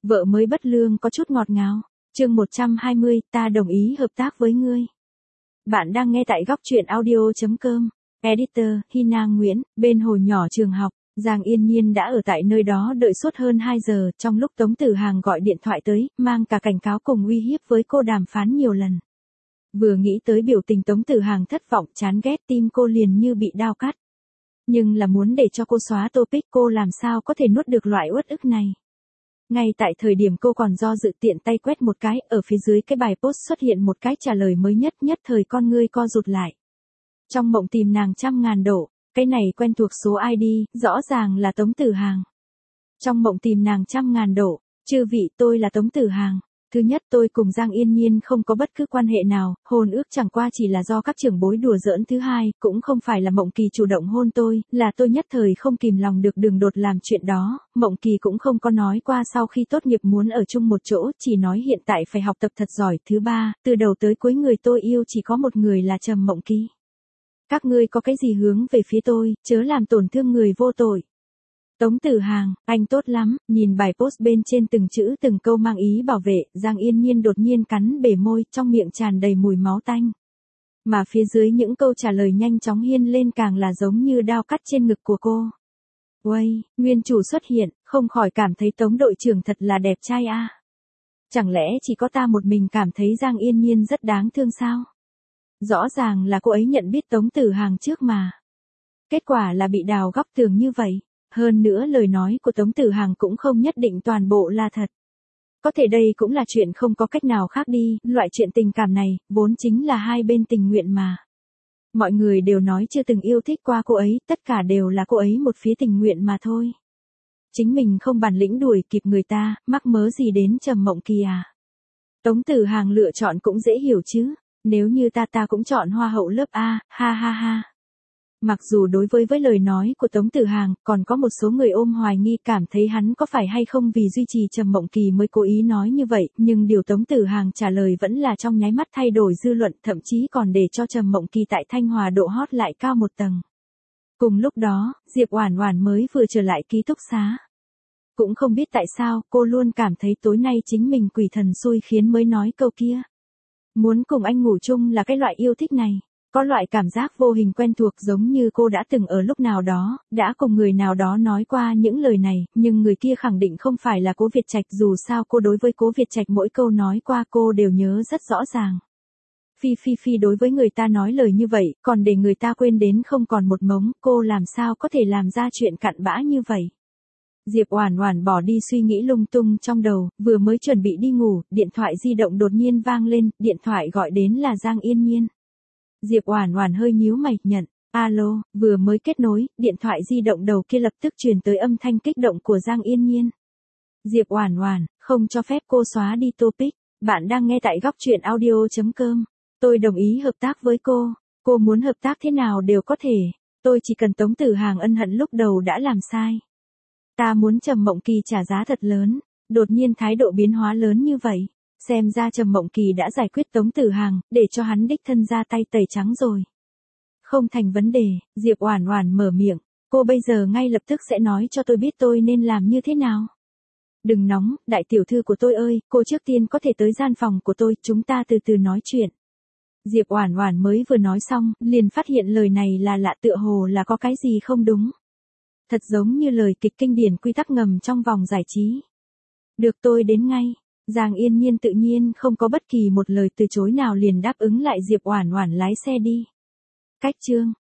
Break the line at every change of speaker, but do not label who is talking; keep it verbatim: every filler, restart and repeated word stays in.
Vợ mới bất lương có chút ngọt ngào. Chương một trăm hai mươi, ta đồng ý hợp tác với ngươi. Bạn đang nghe tại góc truyện audio chấm com. Editor, Hina Nguyễn, bên hồ nhỏ trường học, Giang Yên Nhiên đã ở tại nơi đó đợi suốt hơn hai giờ, trong lúc Tống Tử Hàng gọi điện thoại tới, mang cả cảnh cáo cùng uy hiếp với cô đàm phán nhiều lần. Vừa nghĩ tới biểu tình Tống Tử Hàng thất vọng chán ghét, tim cô liền như bị đao cắt. Nhưng là muốn để cho cô xóa topic, cô làm sao có thể nuốt được loại uất ức này. Ngay tại thời điểm cô còn do dự, tiện tay quét một cái, ở phía dưới cái bài post xuất hiện một cái trả lời mới nhất, nhất thời con ngươi co rụt lại. Trong mộng tìm nàng trăm ngàn độ, cái này quen thuộc số i đê, rõ ràng là Tống Tử Hàng. Trong mộng tìm nàng trăm ngàn độ, chư vị, tôi là Tống Tử Hàng. Thứ nhất, tôi cùng Giang Yên Nhiên không có bất cứ quan hệ nào, hôn ước chẳng qua chỉ là do các trưởng bối đùa giỡn. Thứ hai, cũng không phải là Mộng Kỳ chủ động hôn tôi, là tôi nhất thời không kìm lòng được đường đột làm chuyện đó. Mộng Kỳ cũng không có nói qua sau khi tốt nghiệp muốn ở chung một chỗ, chỉ nói hiện tại phải học tập thật giỏi. Thứ ba, từ đầu tới cuối người tôi yêu chỉ có một người là Trầm Mộng Kỳ. Các ngươi có cái gì hướng về phía tôi, chớ làm tổn thương người vô tội. Tống Tử Hàng, anh tốt lắm, nhìn bài post bên trên từng chữ từng câu mang ý bảo vệ, Giang Yên Nhiên đột nhiên cắn bể môi, trong miệng tràn đầy mùi máu tanh. Mà phía dưới những câu trả lời nhanh chóng hiên lên càng là giống như đao cắt trên ngực của cô. Uây, nguyên chủ xuất hiện, không khỏi cảm thấy Tống đội trưởng thật là đẹp trai a. À. Chẳng lẽ chỉ có ta một mình cảm thấy Giang Yên Nhiên rất đáng thương sao? Rõ ràng là cô ấy nhận biết Tống Tử Hàng trước mà. Kết quả là bị đào góc tường như vậy. Hơn nữa lời nói của Tống Tử Hàng cũng không nhất định toàn bộ là thật. Có thể đây cũng là chuyện không có cách nào khác đi, loại chuyện tình cảm này, vốn chính là hai bên tình nguyện mà. Mọi người đều nói chưa từng yêu thích qua cô ấy, tất cả đều là cô ấy một phía tình nguyện mà thôi. Chính mình không bản lĩnh đuổi kịp người ta, mắc mớ gì đến Trầm Mộng Kỳ à. Tống Tử Hàng lựa chọn cũng dễ hiểu chứ, nếu như ta ta cũng chọn hoa hậu lớp A, ha ha ha. Mặc dù đối với với lời nói của Tống Tử Hàng, còn có một số người ôm hoài nghi cảm thấy hắn có phải hay không vì duy trì Trầm Mộng Kỳ mới cố ý nói như vậy, nhưng điều Tống Tử Hàng trả lời vẫn là trong nháy mắt thay đổi dư luận, thậm chí còn để cho Trầm Mộng Kỳ tại Thanh Hòa độ hot lại cao một tầng. Cùng lúc đó, Diệp Oản Oản mới vừa trở lại ký túc xá. Cũng không biết tại sao, cô luôn cảm thấy tối nay chính mình quỷ thần xui khiến mới nói câu kia. Muốn cùng anh ngủ chung là cái loại yêu thích này. Có loại cảm giác vô hình quen thuộc giống như cô đã từng ở lúc nào đó, đã cùng người nào đó nói qua những lời này, nhưng người kia khẳng định không phải là Cố Việt Trạch, dù sao cô đối với Cố Việt Trạch mỗi câu nói qua cô đều nhớ rất rõ ràng. Phi Phi Phi đối với người ta nói lời như vậy, còn để người ta quên đến không còn một mống, cô làm sao có thể làm ra chuyện cặn bã như vậy. Diệp Oản Oản bỏ đi suy nghĩ lung tung trong đầu, vừa mới chuẩn bị đi ngủ, điện thoại di động đột nhiên vang lên, điện thoại gọi đến là Giang Yên Nhiên. Diệp Oản Oản hơi nhíu mày, nhận, alo, vừa mới kết nối, điện thoại di động đầu kia lập tức truyền tới âm thanh kích động của Giang Yên Nhiên. Diệp Oản Oản, không cho phép cô xóa đi topic, bạn đang nghe tại góc truyện audio chấm com. Tôi đồng ý hợp tác với cô, cô muốn hợp tác thế nào đều có thể, tôi chỉ cần Tống Tử Hàng ân hận lúc đầu đã làm sai. Ta muốn Trầm Mộng Kỳ trả giá thật lớn, đột nhiên thái độ biến hóa lớn như vậy. Xem ra Trầm Mộng Kỳ đã giải quyết Tống Tử Hàng, để cho hắn đích thân ra tay tẩy trắng rồi. Không thành vấn đề, Diệp Oản Oản mở miệng, cô bây giờ ngay lập tức sẽ nói cho tôi biết tôi nên làm như thế nào. Đừng nóng, đại tiểu thư của tôi ơi, cô trước tiên có thể tới gian phòng của tôi, chúng ta từ từ nói chuyện. Diệp Oản Oản mới vừa nói xong, liền phát hiện lời này là lạ, tựa hồ là có cái gì không đúng. Thật giống như lời kịch kinh điển quy tắc ngầm trong vòng giải trí. Được, tôi đến ngay. Giang Yên Nhiên tự nhiên không có bất kỳ một lời từ chối nào liền đáp ứng lại, Diệp Oản Oản lái xe đi. Cách chương